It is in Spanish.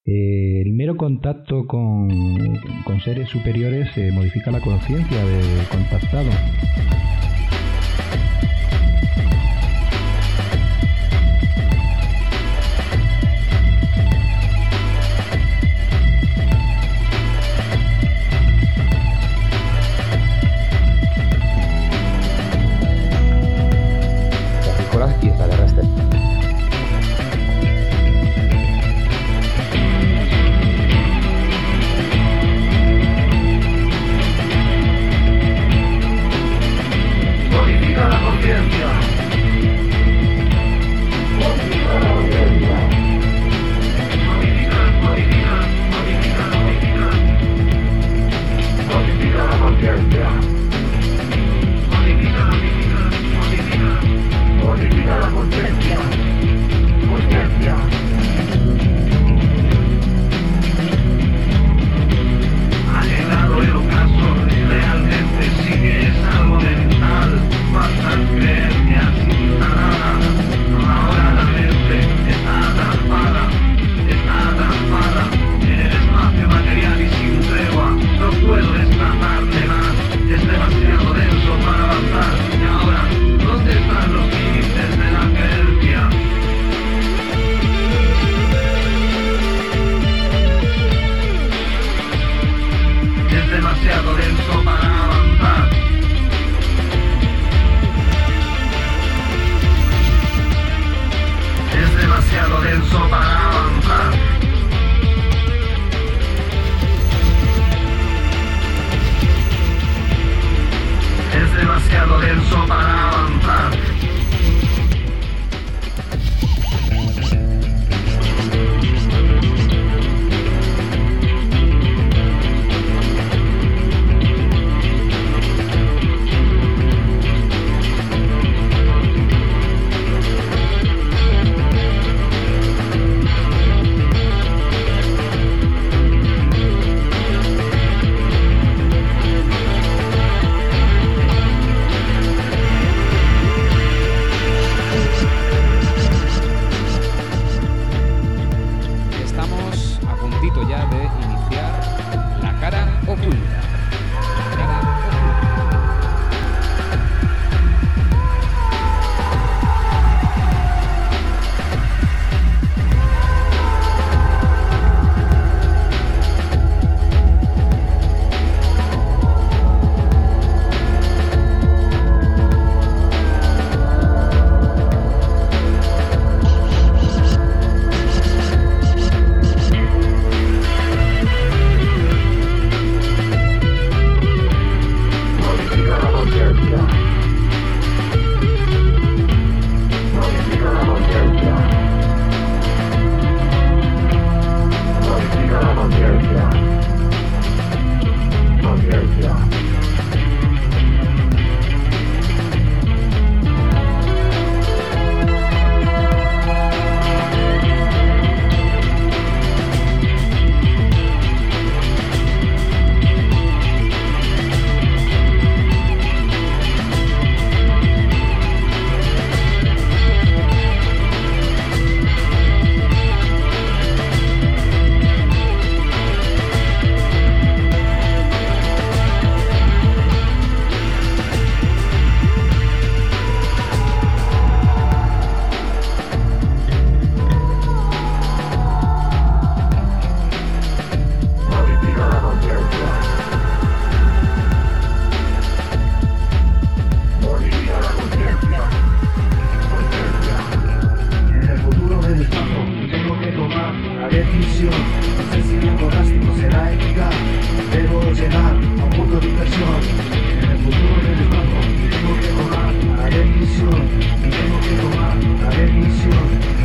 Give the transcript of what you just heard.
El mero contacto con seres superiores modifica la conciencia del contactado. Y extraterrestres. Modifica la conciencia. Modifica la conciencia. Modifica la conciencia. Modifica la conciencia. Conciencia. Ha llegado el ocaso, realmente sí que es algo mental. Faltan creencias instaladas. Ahora la mente está atrapada en el espacio material y sin tregua. No puedo desplazarme más, es demasiado denso para avanzar. Y ahora, ¿dónde están los límites de la creencia? Es demasiado denso para avanzar. Es demasiado denso para avanzar. Es demasiado denso para avanzar. Estamos a puntito ya de iniciar La Cara Oculta. La Cara Oculta. Modifica la conciencia. Modifica la conciencia. Modifica la conciencia. Conciencia. Modifica la conciencia. Modifica la conciencia. Conciencia. En el futuro del espacio tengo que tomar una decisión. No sé si mi ecolástico será eficaz. Debo llegar a un punto de inversión. En el futuro del espacio tengo que tomar una decisión. Tengo que tomar una decisión.